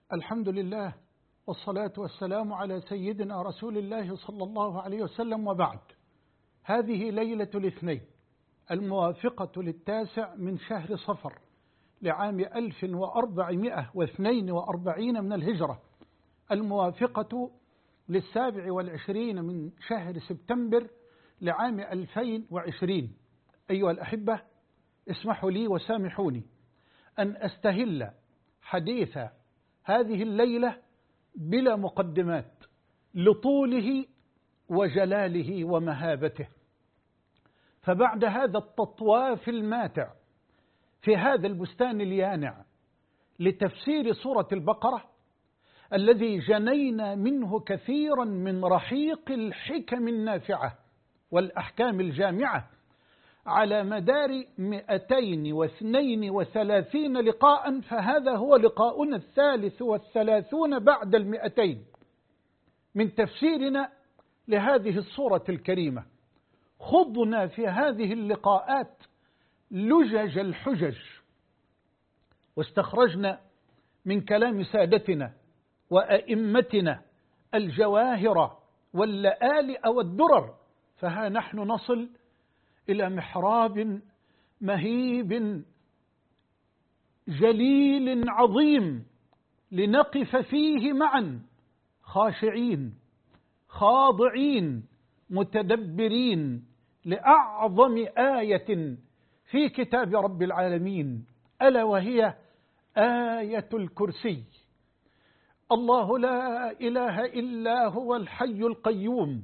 الحمد لله والصلاة والسلام على سيدنا رسول الله صلى الله عليه وسلم، وبعد. هذه ليلة الاثنين الموافقة للتاسع من شهر صفر لعام 1442 من الهجرة، الموافقة ل27 من شهر سبتمبر لعام 2020. أيها الأحبة، اسمحوا لي وسامحوني أن أستهل حديث هذه الليلة بلا مقدمات لطوله وجلاله ومهابته. فبعد هذا التطواف الماتع في هذا البستان اليانع لتفسير سورة البقرة الذي جنينا منه كثيرا من رحيق الحكم النافعة والأحكام الجامعة على مدار 232 لقاء، فهذا هو لقاؤنا 33 بعد 200 من تفسيرنا لهذه السورة الكريمة. خضنا في هذه اللقاءات لجج الحجج، واستخرجنا من كلام سادتنا وأئمتنا الجواهر واللآلئ والدرر، فها نحن نصل إلى محراب مهيب جليل عظيم لنقف فيه معا خاشعين خاضعين متدبرين لأعظم آية في كتاب رب العالمين، ألا وهي آية الكرسي. الله لا إله إلا هو الحي القيوم،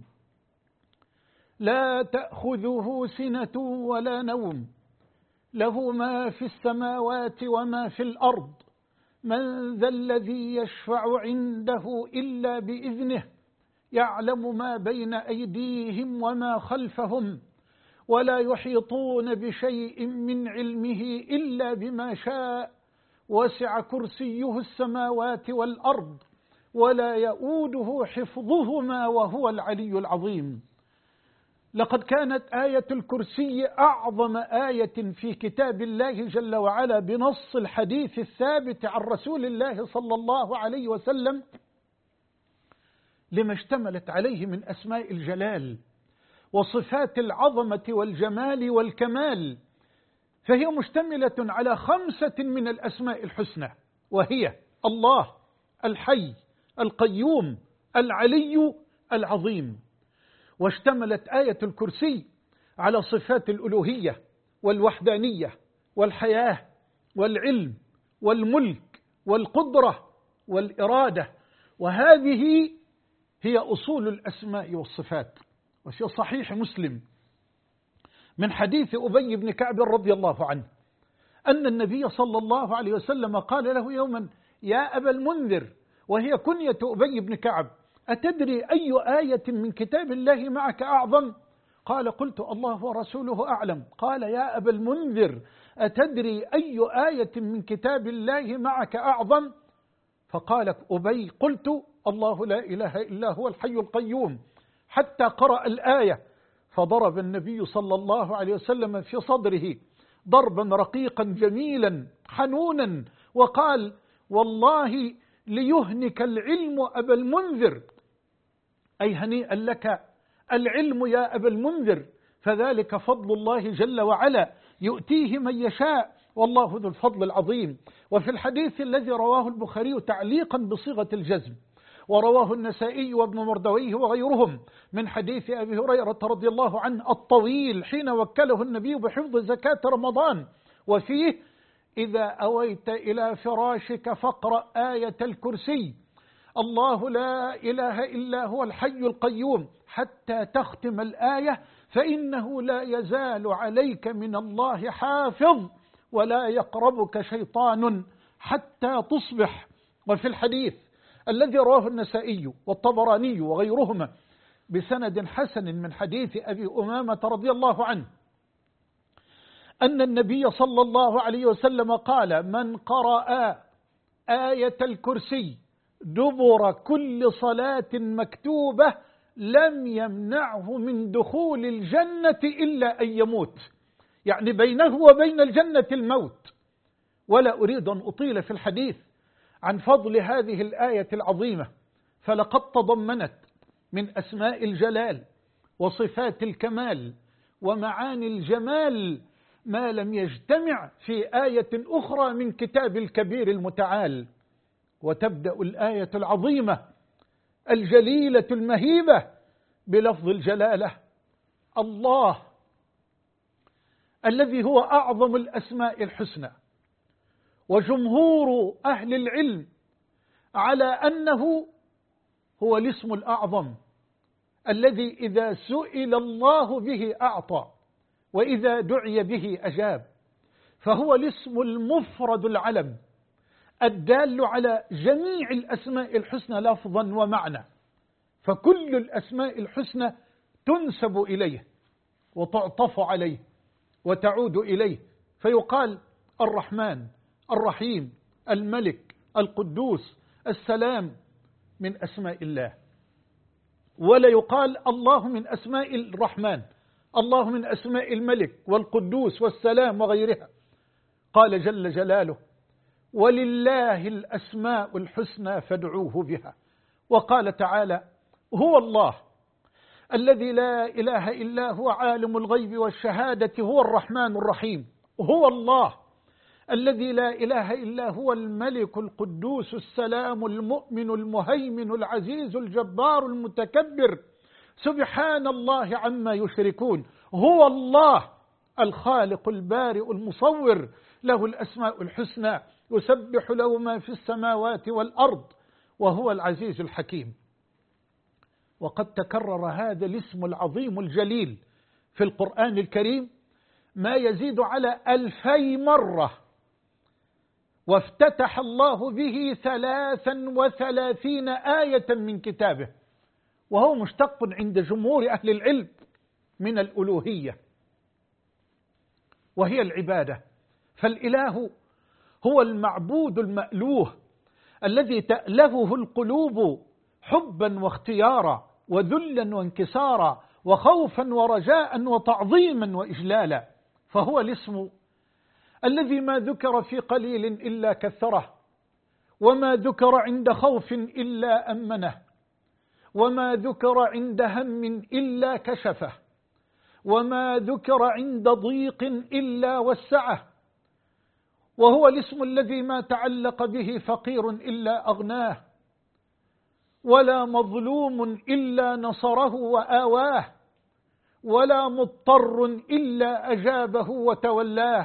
لا تأخذه سنة ولا نوم، له ما في السماوات وما في الأرض، من ذا الذي يشفع عنده إلا بإذنه، يعلم ما بين أيديهم وما خلفهم، ولا يحيطون بشيء من علمه إلا بما شاء، وسع كرسيه السماوات والأرض، ولا يؤوده حفظهما وهو العلي العظيم. لقد كانت آية الكرسي أعظم آية في كتاب الله جل وعلا بنص الحديث الثابت عن رسول الله صلى الله عليه وسلم، لما اشتملت عليه من أسماء الجلال وصفات العظمة والجمال والكمال، فهي مشتملة على 5 من الأسماء الحسنى، وهي الله الحي القيوم العلي العظيم. واشتملت آية الكرسي على صفات الألوهية والوحدانية والحياة والعلم والملك والقدرة والإرادة، وهذه هي أصول الأسماء والصفات. وفي صحيح مسلم من حديث أبي بن كعب رضي الله عنه أن النبي صلى الله عليه وسلم قال له يوما: يا أبا المنذر، وهي كنية أبي بن كعب، أتدري أي آية من كتاب الله معك أعظم؟ قال: قلت الله ورسوله أعلم. قال: يا أبا المنذر، أتدري أي آية من كتاب الله معك أعظم؟ فقال أبي: قلت الله لا إله إلا هو الحي القيوم، حتى قرأ الآية، فضرب النبي صلى الله عليه وسلم في صدره ضربا رقيقا جميلا حنونا، وقال: والله ليهنك العلم أبا المنذر، أي هنيئا لك العلم يا أبا المنذر، فذلك فضل الله جل وعلا يؤتيه من يشاء، والله ذو الفضل العظيم. وفي الحديث الذي رواه البخاري تعليقا بصيغة الجزم، ورواه النسائي وابن مردويه وغيرهم من حديث أبي هريرة رضي الله عنه الطويل حين وكله النبي بحفظ زكاة رمضان، وفيه: إذا أويت إلى فراشك فاقرأ آية الكرسي، الله لا إله إلا هو الحي القيوم، حتى تختم الآية، فإنه لا يزال عليك من الله حافظ، ولا يقربك شيطان حتى تصبح. وفي الحديث الذي رواه النسائي والطبراني وغيرهما بسند حسن من حديث أبي أمامة رضي الله عنه أن النبي صلى الله عليه وسلم قال: من قرأ آية الكرسي دبر كل صلاة مكتوبة لم يمنعه من دخول الجنة إلا أن يموت، يعني بينه وبين الجنة الموت. ولا أريد أن أطيل في الحديث عن فضل هذه الآية العظيمة، فلقد تضمنت من أسماء الجلال وصفات الكمال ومعاني الجمال ما لم يجتمع في آية أخرى من كتاب الكبير المتعال. وتبدأ الآية العظيمة الجليلة المهيبة بلفظ الجلالة: الله، الذي هو أعظم الأسماء الحسنى. وجمهور أهل العلم على أنه هو الاسم الأعظم الذي إذا سئل الله به أعطى، وإذا دعي به أجاب، فهو الاسم المفرد العلم الدال على جميع الأسماء الحسنى لفظا ومعنى. فكل الأسماء الحسنى تنسب إليه وتعطف عليه وتعود إليه، فيقال الرحمن، الرحيم، الملك، القدوس، السلام من أسماء الله. ولا يقال الله من أسماء الرحمن، الله من أسماء الملك والقدوس والسلام وغيرها. قال جل جلاله: ولله الأسماء الحسنى فادعوه بها. وقال تعالى: هو الله الذي لا إله إلا هو عالم الغيب والشهادة هو الرحمن الرحيم. هو الله الذي لا إله إلا هو الملك القدوس السلام المؤمن المهيمن العزيز الجبار المتكبر سبحان الله عما يشركون. هو الله الخالق البارئ المصور، له الأسماء الحسنى، يسبح له ما في السماوات والأرض، وهو العزيز الحكيم. وقد تكرر هذا الاسم العظيم الجليل في القرآن الكريم ما يزيد على 2000 مرة، وافتتح الله به 33 آية من كتابه، وهو مشتق عند جمهور أهل العلم من الألوهية، وهي العبادة. فالإله هو المعبود المألوه الذي تألهه القلوب حبا واختيارا وذلا وانكسارا وخوفا ورجاء وتعظيما وإجلالا. فهو الاسم الذي ما ذكر في قليل إلا كثره، وما ذكر عند خوف إلا أمنه، وما ذكر عند هم إلا كشفه، وما ذكر عند ضيق إلا وسعه. وهو الاسم الذي ما تعلق به فقير إلا أغناه، ولا مظلوم إلا نصره وآواه، ولا مضطر إلا أجابه وتولاه.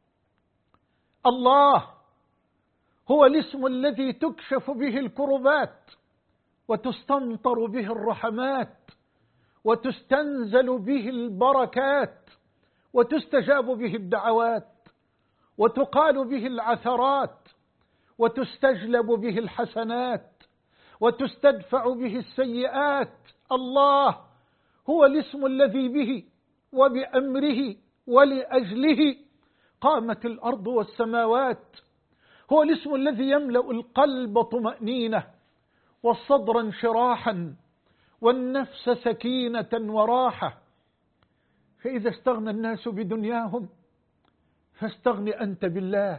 الله هو الاسم الذي تكشف به الكربات وتستمطر به الرحمات وتستنزل به البركات وتستجاب به الدعوات وتقال به العثرات وتستجلب به الحسنات وتستدفع به السيئات. الله هو الاسم الذي به وبأمره ولأجله قامت الأرض والسماوات. هو الاسم الذي يملأ القلب طمأنينة والصدر انشراحا والنفس سكينة وراحة. فإذا استغنى الناس بدنياهم فاستغن أنت بالله،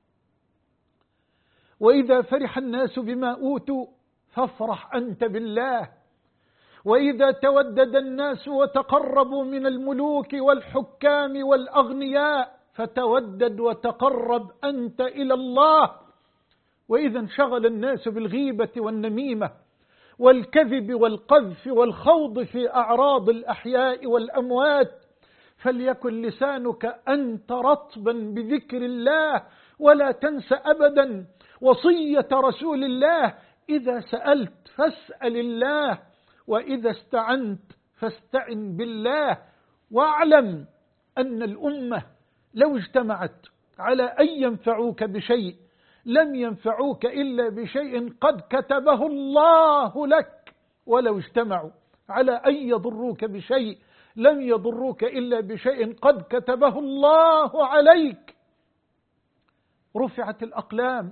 وإذا فرح الناس بما أوتوا فافرح أنت بالله، وإذا تودد الناس وتقربوا من الملوك والحكام والأغنياء فتودد وتقرب أنت إلى الله، وإذا انشغل الناس بالغيبة والنميمة والكذب والقذف والخوض في أعراض الأحياء والأموات فليكن لسانك أنت رطبا بذكر الله، ولا تنس أبدا وصية رسول الله: إذا سألت فاسأل الله، وإذا استعنت فاستعن بالله. واعلم أن الأمة لو اجتمعت على أن ينفعوك بشيء لم ينفعوك إلا بشيء قد كتبه الله لك، ولو اجتمعوا على أن يضروك بشيء لم يضروك إلا بشيء قد كتبه الله عليك. رفعت الأقلام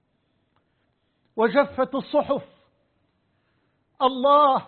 وجفت الصحف. الله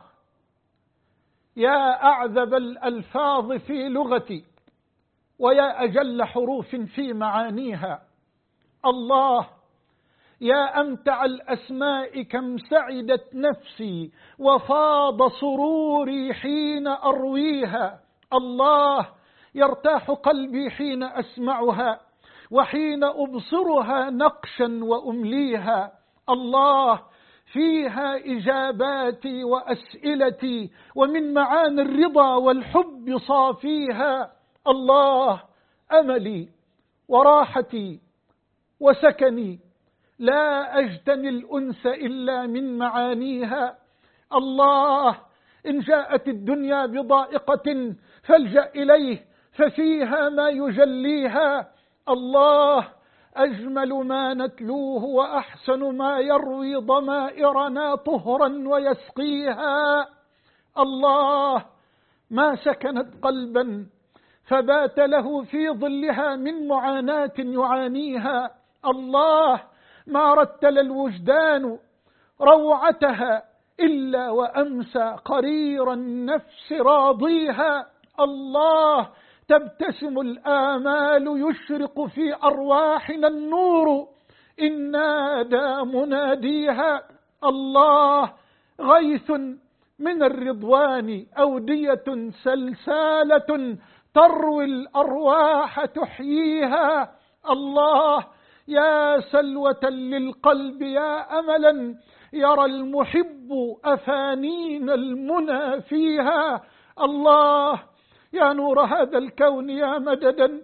يا أعذب الألفاظ في لغتي ويا أجل حروف في معانيها. الله يا أمتع الأسماء كم سعدت نفسي وفاض سروري حين أرويها. الله، يرتاح قلبي حين أسمعها وحين أبصرها نقشا وأمليها. الله، فيها إجاباتي وأسئلتي ومن معاني الرضا والحب صافيها. الله، أملي وراحتي وسكني، لا أجتني الأنس إلا من معانيها. الله، إن جاءت الدنيا بضائقة فالجأ إليه ففيها ما يجليها. الله، أجمل ما نتلوه وأحسن ما يروي ضمائرنا طهرا ويسقيها. الله، ما سكنت قلبا فبات له في ظلها من معاناة يعانيها. الله، ما رتل الوجدان روعتها إلا وأمسى قرير النفس راضيها. الله، تبتسم الآمال يشرق في أرواحنا النور إن نادى مناديها. الله، غيث من الرضوان أودية سلسالة تروي الأرواح تحييها. الله، يا سلوة للقلب، يا أملا يرى المحب أفانين المنى فيها. الله، يا نور هذا الكون يا مددا،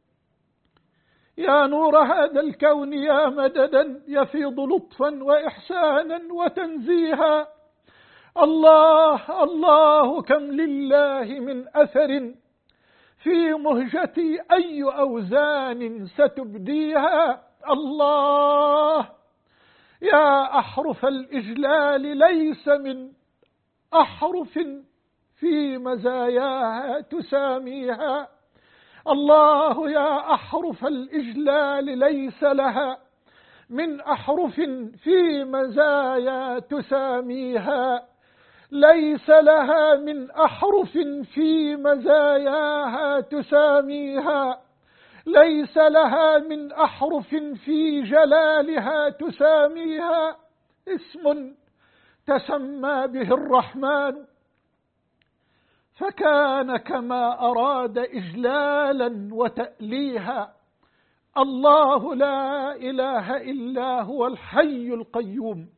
يا نور هذا الكون يا مددا يفيض لطفا وإحسانا وتنزيها. الله، الله، كم لله من أثر في مهجتي أي أوزان ستبديها. الله، يا أحرف الإجلال ليس من أحرف في مزاياها تساميها. الله، يا أحرف الإجلال ليس لها من أحرف في مزايا تساميها. ليس لها من أحرف في مزاياها تساميها. ليس لها من أحرف في جلالها تساميها. اسم تسمى به الرحمن فكان كما أراد إجلالا وتأليها. الله، لا إله إلا هو الحي القيوم.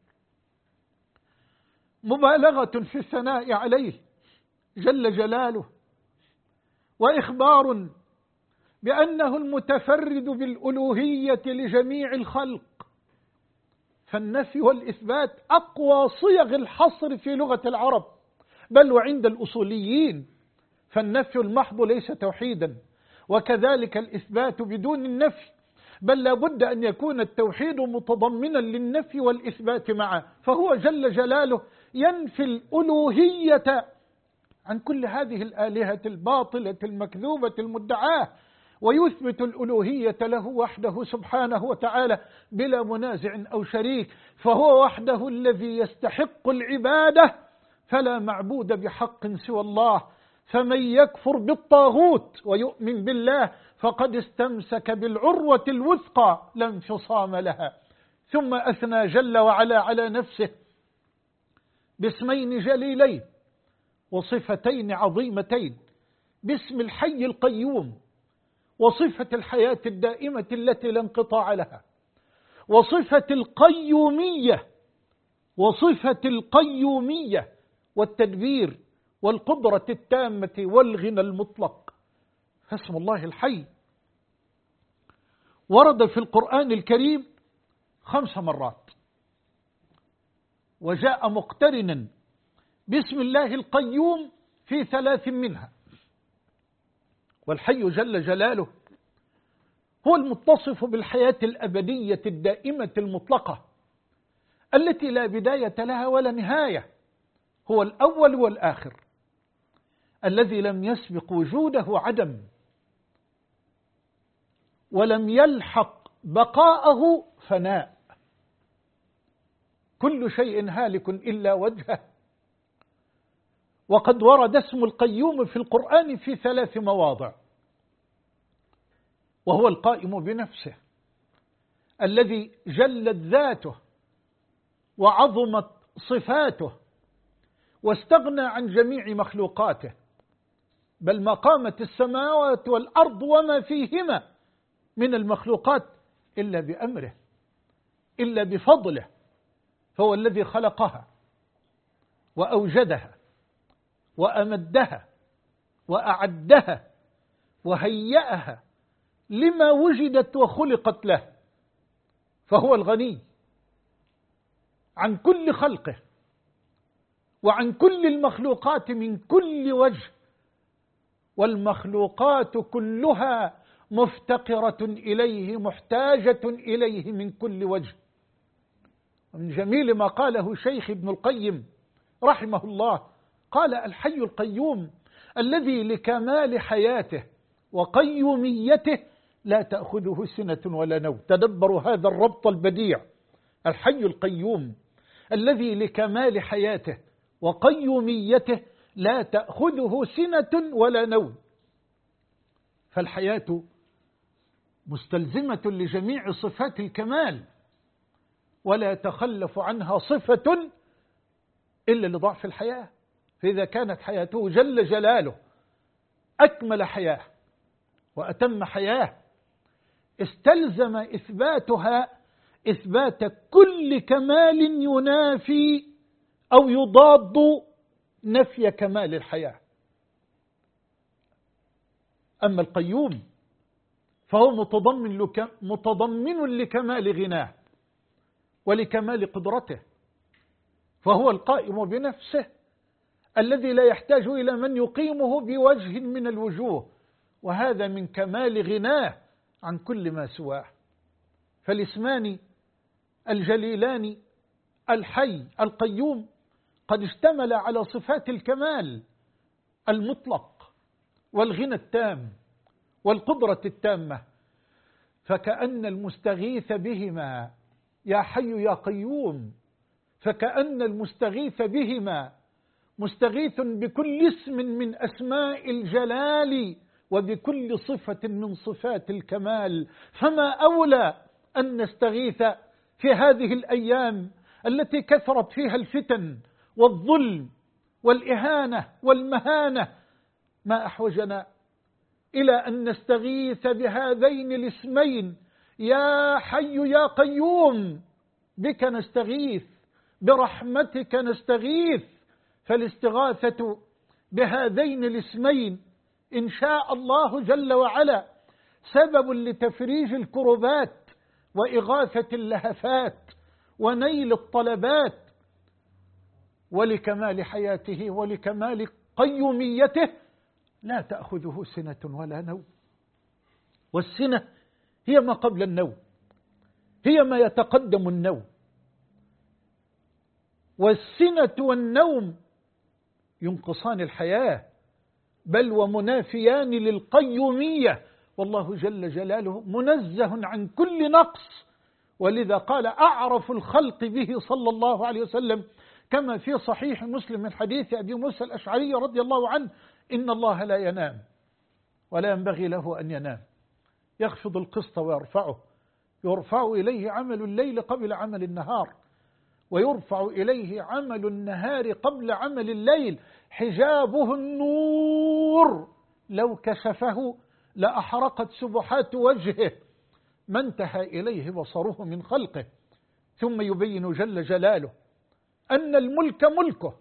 مبالغة في الثناء عليه جل جلاله، وإخبار بأنه المتفرد بالألوهية لجميع الخلق. فالنفي والإثبات أقوى صيغ الحصر في لغة العرب، بل وعند الأصوليين، فالنفي المحض ليس توحيدا، وكذلك الإثبات بدون النفي، بل لابد أن يكون التوحيد متضمنا للنفي والإثبات معه. فهو جل جلاله ينفي الألوهية عن كل هذه الآلهة الباطلة المكذوبة المدعاة، ويثبت الألوهية له وحده سبحانه وتعالى بلا منازع أو شريك. فهو وحده الذي يستحق العبادة، فلا معبود بحق سوى الله. فمن يكفر بالطاغوت ويؤمن بالله فقد استمسك بالعروة الوثقى لا انفصام لها. ثم أثنى جل وعلا على نفسه باسمين جليلين وصفتين عظيمتين، باسم الحي القيوم وصفة الحياة الدائمة التي لا انقطاع لها، وصفة القيومية والتدبير والقدرة التامة والغنى المطلق. فاسم الله الحي ورد في القرآن الكريم 5 مرات، وجاء مقترنا باسم الله القيوم في 3 منها. والحي جل جلاله هو المتصف بالحياة الأبدية الدائمة المطلقة التي لا بداية لها ولا نهاية. هو الأول والآخر الذي لم يسبق وجوده عدم، ولم يلحق بقاءه فناء. كل شيء هالك إلا وجهه. وقد ورد اسم القيوم في القرآن في 3 مواضع، وهو القائم بنفسه الذي جلت ذاته وعظمت صفاته واستغنى عن جميع مخلوقاته، بل ما قامت السماوات والأرض وما فيهما من المخلوقات إلا بأمره، إلا بفضله، فهو الذي خلقها وأوجدها وأمدها وأعدها وهيأها لما وجدت وخلقت له، فهو الغني عن كل خلقه وعن كل المخلوقات من كل وجه، والمخلوقات كلها مفتقرة إليه محتاجة إليه من كل وجه. ومن جميل ما قاله شيخ ابن القيم رحمه الله قال: الحي القيوم الذي لكمال حياته وقيوميته لا تأخذه سنة ولا نوم. تدبروا هذا الربط البديع، الحي القيوم الذي لكمال حياته وقيوميته لا تأخذه سنة ولا نوم. فالحياة مستلزمة لجميع صفات الكمال، ولا يتخلف عنها صفة إلا لضعف الحياة. فإذا كانت حياته جل جلاله أكمل حياة وأتم حياة، استلزم إثباتها إثبات كل كمال ينافي أو يضاد نفي كمال الحياة. أما القيوم فهو متضمن لكمال غناه ولكمال قدرته، فهو القائم بنفسه الذي لا يحتاج إلى من يقيمه بوجه من الوجوه، وهذا من كمال غناه عن كل ما سواه. فالاسمان الجليلان الحي القيوم قد اشتمل على صفات الكمال المطلق والغنى التام والقدرة التامة، فكأن المستغيث بهما يا حي يا قيوم، فكأن المستغيث بهما مستغيث بكل اسم من أسماء الجلال وبكل صفة من صفات الكمال. فما أولى أن نستغيث في هذه الأيام التي كثرت فيها الفتن والظلم والإهانة والمهانة، ما أحوجنا إلى أن نستغيث بهذين الاسمين يا حي يا قيوم. بك نستغيث، برحمتك نستغيث. فالاستغاثة بهذين الاسمين إن شاء الله جل وعلا سبب لتفريج الكربات وإغاثة اللهفات ونيل الطلبات، ولكمال حياته ولكمال قيوميته لا تأخذه سنة ولا نوم. والسنة هي ما قبل النوم، هي ما يتقدم النوم. والسنة والنوم ينقصان الحياة، بل ومنافيان للقيومية، والله جل جلاله منزه عن كل نقص. ولذا قال أعرف الخلق به صلى الله عليه وسلم كما في صحيح مسلم من حديث أبي موسى الأشعري رضي الله عنه: إن الله لا ينام ولا ينبغي له أن ينام، يخفض القسط ويرفعه، يرفع إليه عمل الليل قبل عمل النهار، ويرفع إليه عمل النهار قبل عمل الليل، حجابه النور لو كشفه لأحرقت سبحات وجهه ما انتهى إليه بصره من خلقه. ثم يبين جل جلاله أن الملك ملكه،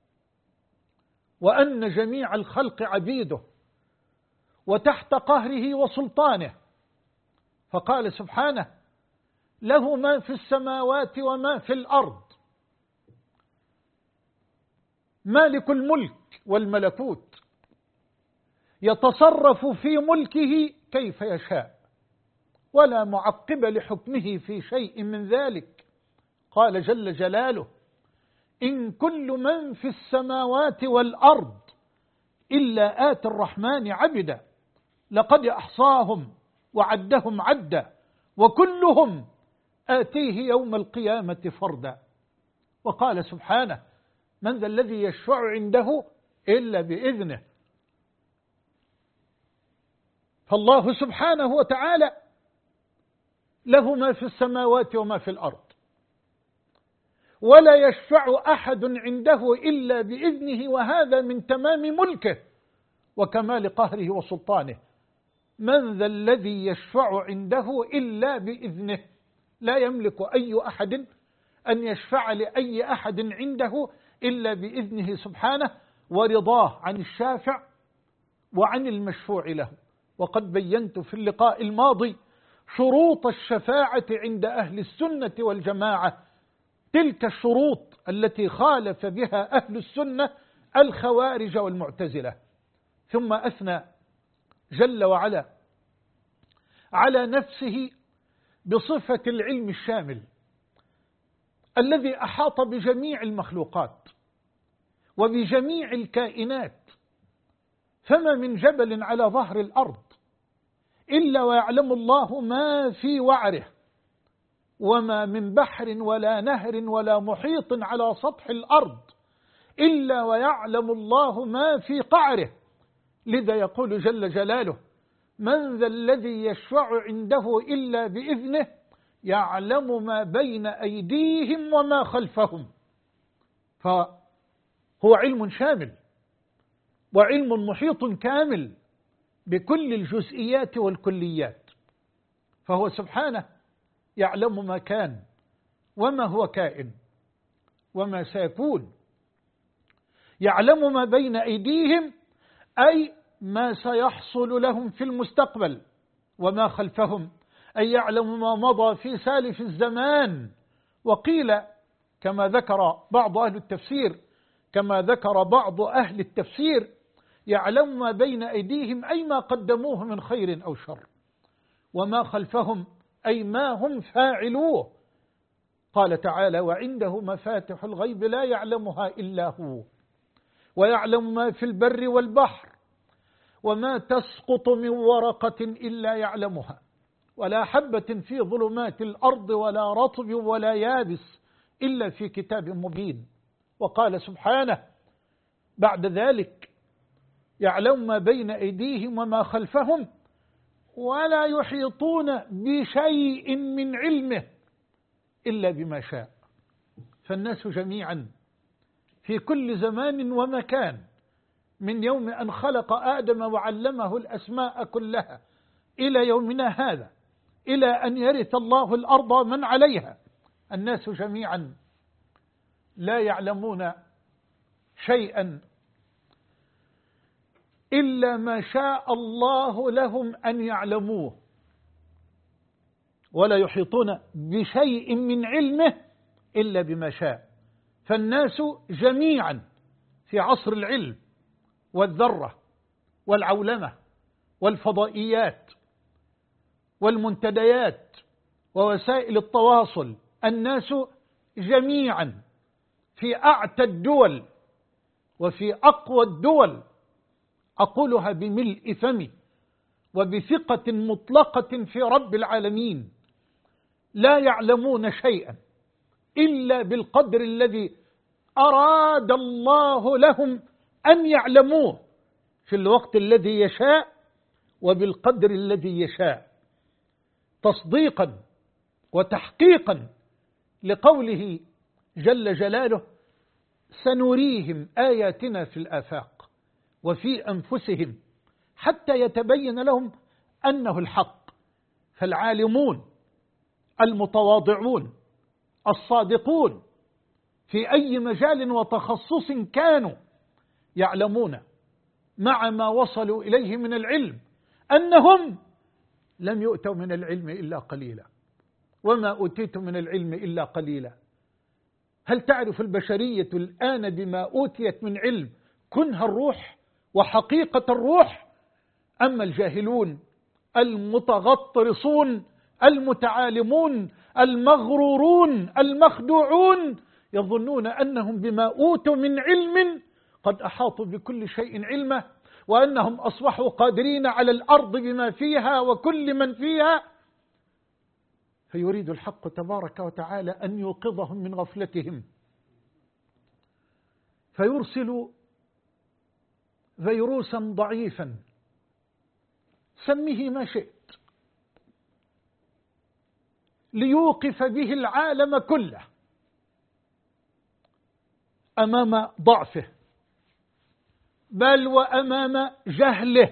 وأن جميع الخلق عبيده وتحت قهره وسلطانه، فقال سبحانه: له ما في السماوات وما في الأرض، مالك الملك والملكوت، يتصرف في ملكه كيف يشاء ولا معقب لحكمه في شيء من ذلك. قال جل جلاله: إن كل من في السماوات والأرض إلا آتي الرحمن عبدا لقد أحصاهم وعدهم عدا وكلهم آتيه يوم القيامة فردا. وقال سبحانه: من ذا الذي يشفع عنده إلا بإذنه. فالله سبحانه وتعالى له ما في السماوات وما في الأرض، ولا يشفع أحد عنده إلا بإذنه، وهذا من تمام ملكه وكمال قهره وسلطانه. من ذا الذي يشفع عنده إلا بإذنه؟ لا يملك أي أحد أن يشفع لأي أحد عنده إلا بإذنه سبحانه ورضاه عن الشافع وعن المشفوع له. وقد بينت في اللقاء الماضي شروط الشفاعة عند أهل السنة والجماعة، تلك الشروط التي خالف بها أهل السنة الخوارج والمعتزلة. ثم أثنى جل وعلا على نفسه بصفة العلم الشامل الذي أحاط بجميع المخلوقات وبجميع الكائنات، فما من جبل على ظهر الأرض إلا ويعلم الله ما في وعره، وما من بحر ولا نهر ولا محيط على سطح الأرض إلا ويعلم الله ما في قعره. لذا يقول جل جلاله: من ذا الذي يشفع عنده إلا بإذنه يعلم ما بين أيديهم وما خلفهم. فهو علم شامل وعلم محيط كامل بكل الجزئيات والكليات، فهو سبحانه يعلم ما كان وما هو كائن وما سيكون، يعلم ما بين أيديهم أي ما سيحصل لهم في المستقبل، وما خلفهم أي يعلم ما مضى في سالف الزمان. وقيل كما ذكر بعض أهل التفسير يعلم ما بين أيديهم أي ما قدموه من خير أو شر، وما خلفهم أي ما هم فاعلوه. قال تعالى: وعنده مفاتح الغيب لا يعلمها إلا هو، ويعلم ما في البر والبحر، وما تسقط من ورقة إلا يعلمها، ولا حبة في ظلمات الأرض ولا رطب ولا يابس إلا في كتاب مبين. وقال سبحانه بعد ذلك: يعلم ما بين أيديهم وما خلفهم ولا يحيطون بشيء من علمه إلا بما شاء. فالناس جميعا في كل زمان ومكان، من يوم أن خلق آدم وعلمه الأسماء كلها إلى يومنا هذا، إلى أن يرث الله الأرض من عليها، الناس جميعا لا يعلمون شيئا إلا ما شاء الله لهم أن يعلموه، ولا يحيطون بشيء من علمه إلا بما شاء. فالناس جميعا في عصر العلم والذرة والعولمة والفضائيات والمنتديات ووسائل التواصل، الناس جميعا في أعتى الدول وفي أقوى الدول، أقولها بملء فمي وبثقة مطلقة في رب العالمين، لا يعلمون شيئا إلا بالقدر الذي أراد الله لهم أن يعلموه في الوقت الذي يشاء وبالقدر الذي يشاء، تصديقا وتحقيقا لقوله جل جلاله: سنريهم آياتنا في الآفاق وفي أنفسهم حتى يتبين لهم أنه الحق. فالعالمون المتواضعون الصادقون في أي مجال وتخصص كانوا يعلمون مع ما وصلوا إليه من العلم أنهم لم يؤتوا من العلم إلا قليلا، وما أوتيتم من العلم إلا قليلا. هل تعرف البشرية الآن بما أوتيت من علم كنها الروح وحقيقة الروح؟ أما الجاهلون المتغطرسون المتعالمون المغرورون المخدوعون يظنون أنهم بما أوتوا من علم قد أحاطوا بكل شيء علمه، وأنهم أصبحوا قادرين على الأرض بما فيها وكل من فيها. فيريد الحق تبارك وتعالى أن يوقظهم من غفلتهم، فيرسل فيروسا ضعيفا سميه ما شئت، ليوقف به العالم كله أمام ضعفه، بل وأمام جهله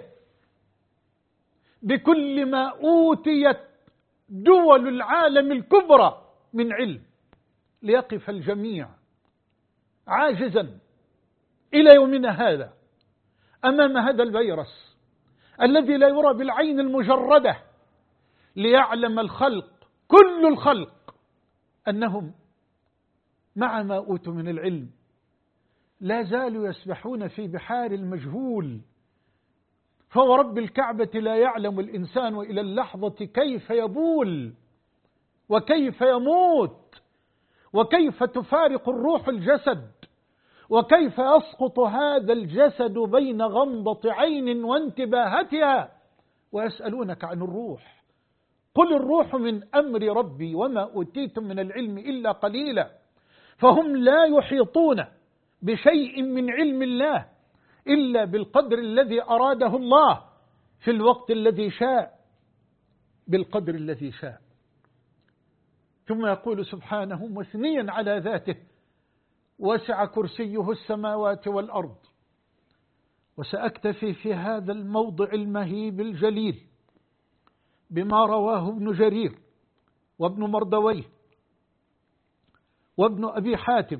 بكل ما أوتيت دول العالم الكبرى من علم، ليقف الجميع عاجزا إلى يومنا هذا أمام هذا الفيروس الذي لا يرى بالعين المجردة، ليعلم الخلق كل الخلق أنهم مع ما أوتوا من العلم لا زالوا يسبحون في بحار المجهول. فورب الكعبة لا يعلم الإنسان إلى اللحظة كيف يبول وكيف يموت وكيف تفارق الروح الجسد وكيف يسقط هذا الجسد بين غمضة عين وانتباهتها. ويسألونك عن الروح، قل الروح من أمر ربي وما أوتيتم من العلم إلا قليلا. فهم لا يحيطون بشيء من علم الله إلا بالقدر الذي أراده الله في الوقت الذي شاء بالقدر الذي شاء. ثم يقول سبحانه مثنيا على ذاته: وسع كرسيه السماوات والأرض. وسأكتفي في هذا الموضع المهيب الجليل بما رواه ابن جرير وابن مردويه وابن أبي حاتم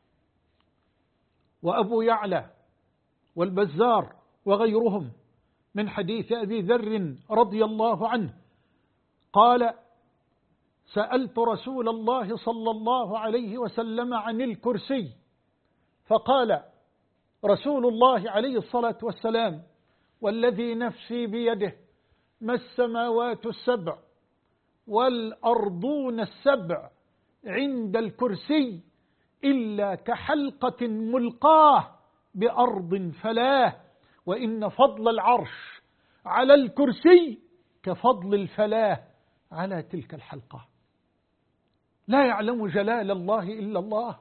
وأبو يعلى والبزار وغيرهم من حديث أبي ذر رضي الله عنه قال: سألت رسول الله صلى الله عليه وسلم عن الكرسي، فقال رسول الله عليه الصلاة والسلام: والذي نفسي بيده ما السماوات السبع والأرضون السبع عند الكرسي إلا كحلقة ملقاه بأرض فلاه، وإن فضل العرش على الكرسي كفضل الفلاه على تلك الحلقة. لا يعلم جلال الله إلا الله،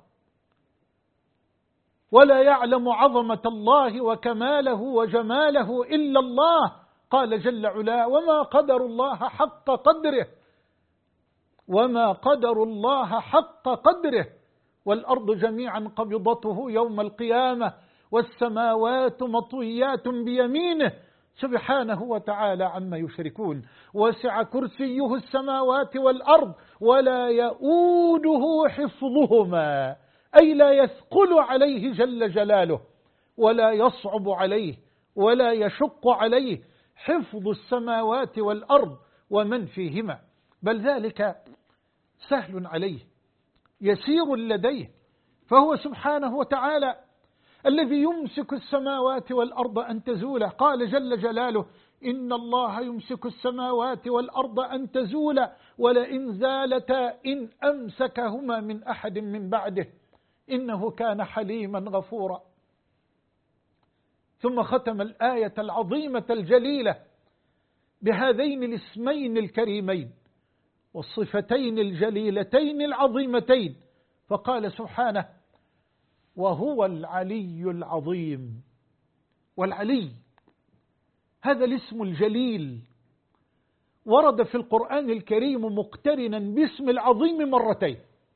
ولا يعلم عظمة الله وكماله وجماله إلا الله. قال جل علا: وما قدر الله حق قدره، وما قدر الله حق قدره، والأرض جميعا قبضته يوم القيامة والسماوات مطويات بيمينه سبحانه وتعالى عما يشركون. وسع كرسيه السماوات والأرض ولا يؤوده حفظهما، أي لا يثقل عليه جل جلاله ولا يصعب عليه ولا يشق عليه حفظ السماوات والأرض ومن فيهما، بل ذلك سهل عليه يسير لديه. فهو سبحانه وتعالى الذي يمسك السماوات والأرض أن تزولا. قال جل جلاله: إن الله يمسك السماوات والأرض أن تزولا ولئن زالتا إن أمسكهما من أحد من بعده إنه كان حليما غفورا. ثم ختم الآية العظيمة الجليلة بهذين الاسمين الكريمين والصفتين الجليلتين العظيمتين، فقال سبحانه: وهو العلي العظيم. والعلي هذا الاسم الجليل ورد في القرآن الكريم مقترنا باسم العظيم مرتين،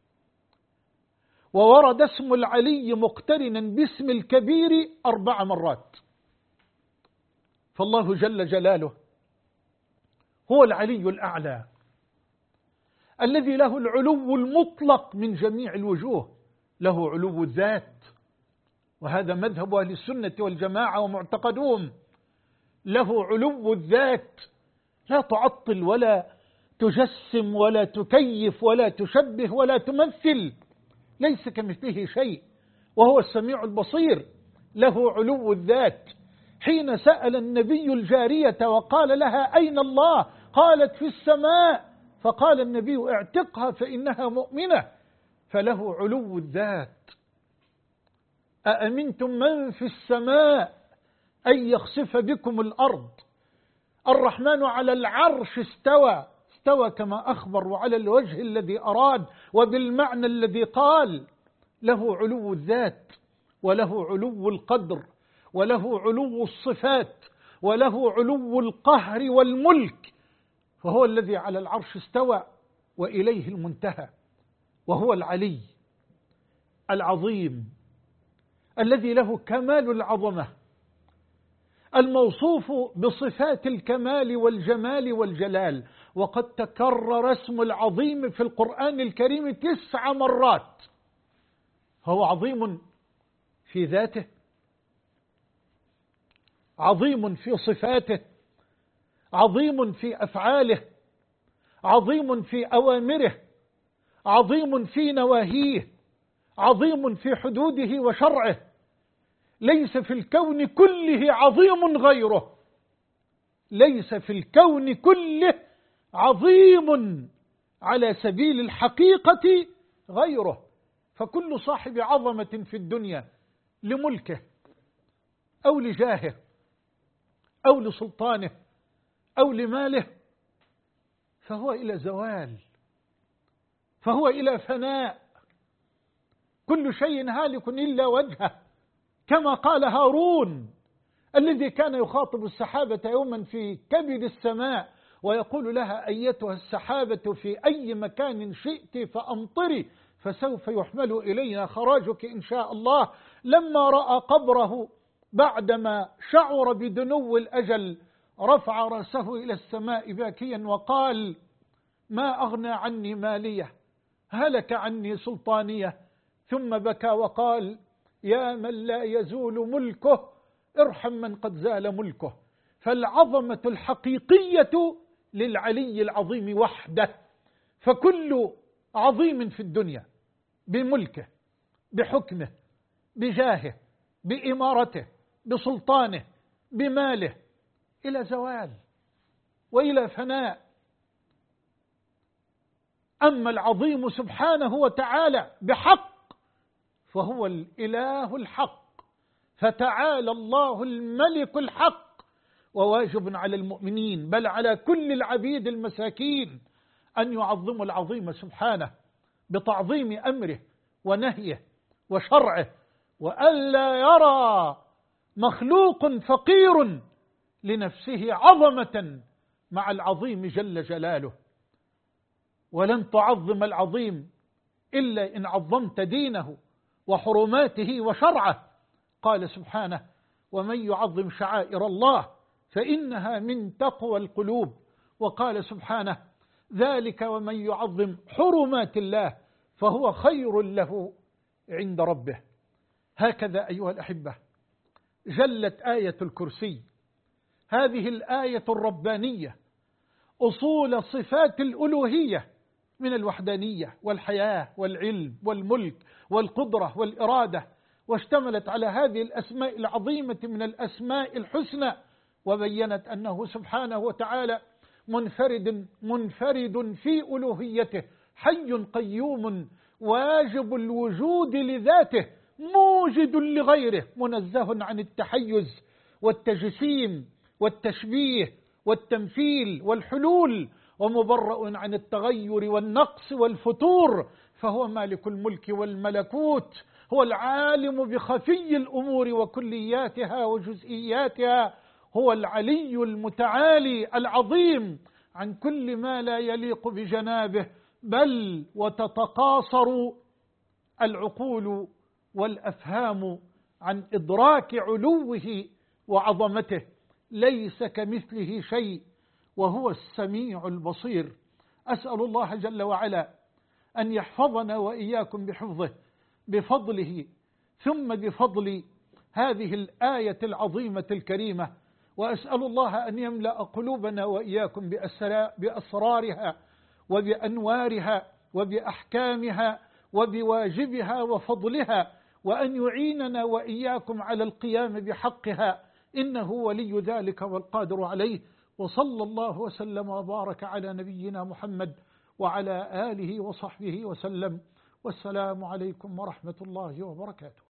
وورد اسم العلي مقترنا باسم الكبير 4 مرات. فالله جل جلاله هو العلي الأعلى الذي له العلو المطلق من جميع الوجوه، له علو الذات، وهذا مذهب أهل السنة والجماعة ومعتقدهم. له علو الذات، لا تعطل ولا تجسم ولا تكيف ولا تشبه ولا تمثل، ليس كمثله شيء وهو السميع البصير. له علو الذات. حين سأل النبي الجارية وقال لها: أين الله؟ قالت: في السماء. فقال النبي: اعتقها فإنها مؤمنة. فله علو الذات. أأمنتم من في السماء أن يخسف بكم الأرض. الرحمن على العرش استوى كما أخبر، وعلى الوجه الذي أراد وبالمعنى الذي قال. له علو الذات وله علو القدر وله علو الصفات وله علو القهر والملك. فهو الذي على العرش استوى وإليه المنتهى، وهو العلي العظيم الذي له كمال العظمة، الموصوف بصفات الكمال والجمال والجلال. وقد تكرر اسم العظيم في القرآن الكريم 9 مرات. هو عظيم في ذاته، عظيم في صفاته، عظيم في أفعاله، عظيم في أوامره، عظيم في نواهيه، عظيم في حدوده وشرعه. ليس في الكون كله عظيم غيره، ليس في الكون كله عظيم على سبيل الحقيقة غيره. فكل صاحب عظمة في الدنيا لملكه أو لجاهه أو لسلطانه أو لماله فهو إلى زوال، فهو إلى فناء. كل شيء هالك إلا وجهه، كما قال هارون الذي كان يخاطب السحابة يوما في كبد السماء ويقول لها: أيتها السحابة في أي مكان شئت فأمطري فسوف يحمل إلينا خراجك إن شاء الله. لما رأى قبره بعدما شعر بدنو الأجل رفع رأسه إلى السماء باكيا وقال: ما أغنى عني مالية، هلك عني سلطانية. ثم بكى وقال: يا من لا يزول ملكه ارحم من قد زال ملكه. فالعظمة الحقيقية للعلي العظيم وحده. فكل عظيم في الدنيا بملكه، بحكمه، بجاهه، بإمارته، بسلطانه، بماله إلى زوال وإلى فناء. أما العظيم سبحانه وتعالى بحق فهو الإله الحق، فتعالى الله الملك الحق. وواجب على المؤمنين بل على كل العبيد المساكين أن يعظموا العظيم سبحانه بتعظيم أمره ونهيه وشرعه، وألا يرى مخلوق فقير لنفسه عظمة مع العظيم جل جلاله. ولن تعظم العظيم إلا إن عظمت دينه وحرماته وشرعه. قال سبحانه: ومن يعظم شعائر الله فإنها من تقوى القلوب. وقال سبحانه: ذلك ومن يعظم حرمات الله فهو خير له عند ربه. هكذا أيها الأحبة جلت آية الكرسي، هذه الآية الربانية، أصول صفات الألوهية من الوحدانية والحياة والعلم والملك والقدرة والإرادة، واشتملت على هذه الأسماء العظيمة من الأسماء الحسنى، وبينت أنه سبحانه وتعالى منفرد في ألوهيته، حي قيوم واجب الوجود لذاته، موجد لغيره، منزه عن التحيز والتجسيم والتشبيه والتمثيل والحلول، ومبرأ عن التغير والنقص والفتور. فهو مالك الملك والملكوت، هو العالم بخفي الأمور وكلياتها وجزئياتها، هو العلي المتعالي العظيم عن كل ما لا يليق بجنابه، بل وتتقاصر العقول والأفهام عن إدراك علوه وعظمته. ليس كمثله شيء وهو السميع البصير. أسأل الله جل وعلا أن يحفظنا وإياكم بحفظه بفضله ثم بفضل هذه الآية العظيمة الكريمة. وأسأل الله أن يملأ قلوبنا وإياكم بأسرارها وبأنوارها وبأحكامها وبواجبها وفضلها، وأن يعيننا وإياكم على القيام بحقها، إنه ولي ذلك والقادر عليه. وصلى الله وسلم وبارك على نبينا محمد وعلى آله وصحبه وسلم، والسلام عليكم ورحمة الله وبركاته.